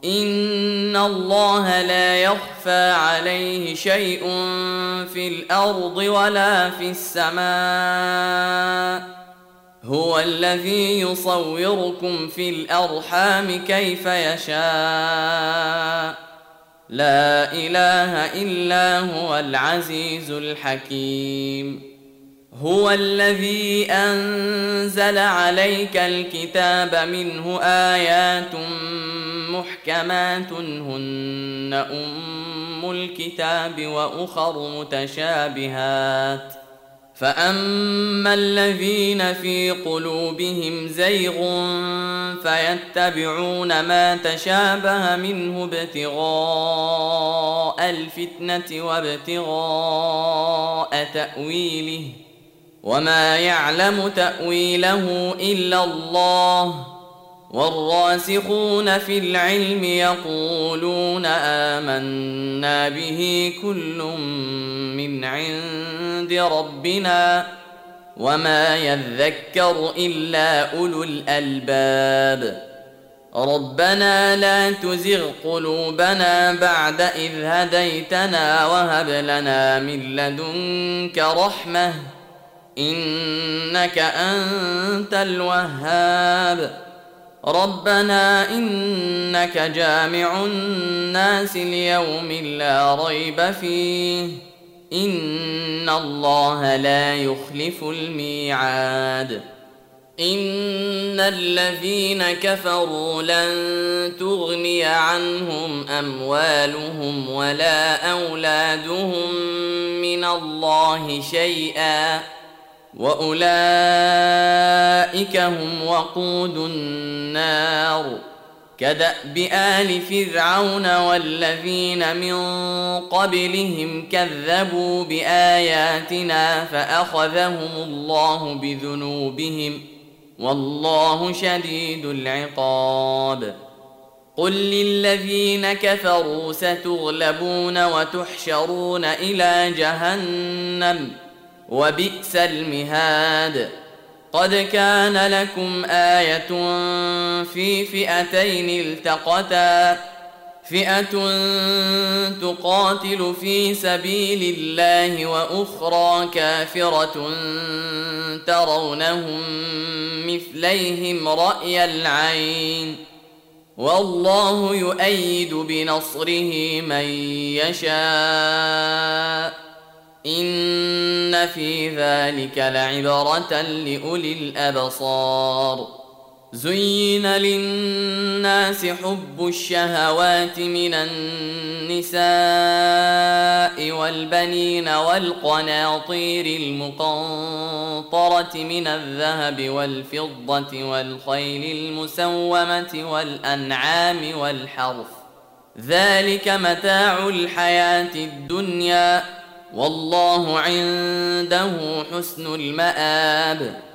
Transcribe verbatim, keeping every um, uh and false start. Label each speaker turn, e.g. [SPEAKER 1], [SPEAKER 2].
[SPEAKER 1] إن الله لا يخفى عليه شيء في الأرض ولا في السماء هو الذي يصوركم في الأرحام كيف يشاء لا إله إلا هو العزيز الحكيم هو الذي أنزل عليك الكتاب منه آيات محكمات هن أم الكتاب وأخر متشابهات فأما الذين في قلوبهم زيغ فيتبعون ما تشابه منه ابتغاء الفتنة وابتغاء تأويله وما يعلم تأويله إلا الله والراسخون في العلم يقولون آمنا به كل من عند ربنا وما يذكر إلا أولو الألباب ربنا لا تزغ قلوبنا بعد إذ هديتنا وهب لنا من لدنك رحمة إنك أنت الوهاب ربنا إنك جامع الناس ليوم لا ريب فيه إن الله لا يخلف الميعاد إن الذين كفروا لن تغني عنهم أموالهم ولا أولادهم من الله شيئا وأولئك هم وقود النار كدأب آل فرعون والذين من قبلهم كذبوا بآياتنا فأخذهم الله بذنوبهم والله شديد العقاب قل للذين كفروا ستغلبون وتحشرون إلى جهنم وبئس المهاد قد كان لكم آية في فئتين التقتا فئة تقاتل في سبيل الله وأخرى كافرة ترونهم مثليهم رأي العين والله يؤيد بنصره من يشاء إن في ذلك لعبرة لأولي الأبصار زين للناس حب الشهوات من النساء والبنين والقناطير المقنطرة من الذهب والفضة والخيل المسومة والأنعام والحرث ذلك متاع الحياة الدنيا والله عنده حسن المآب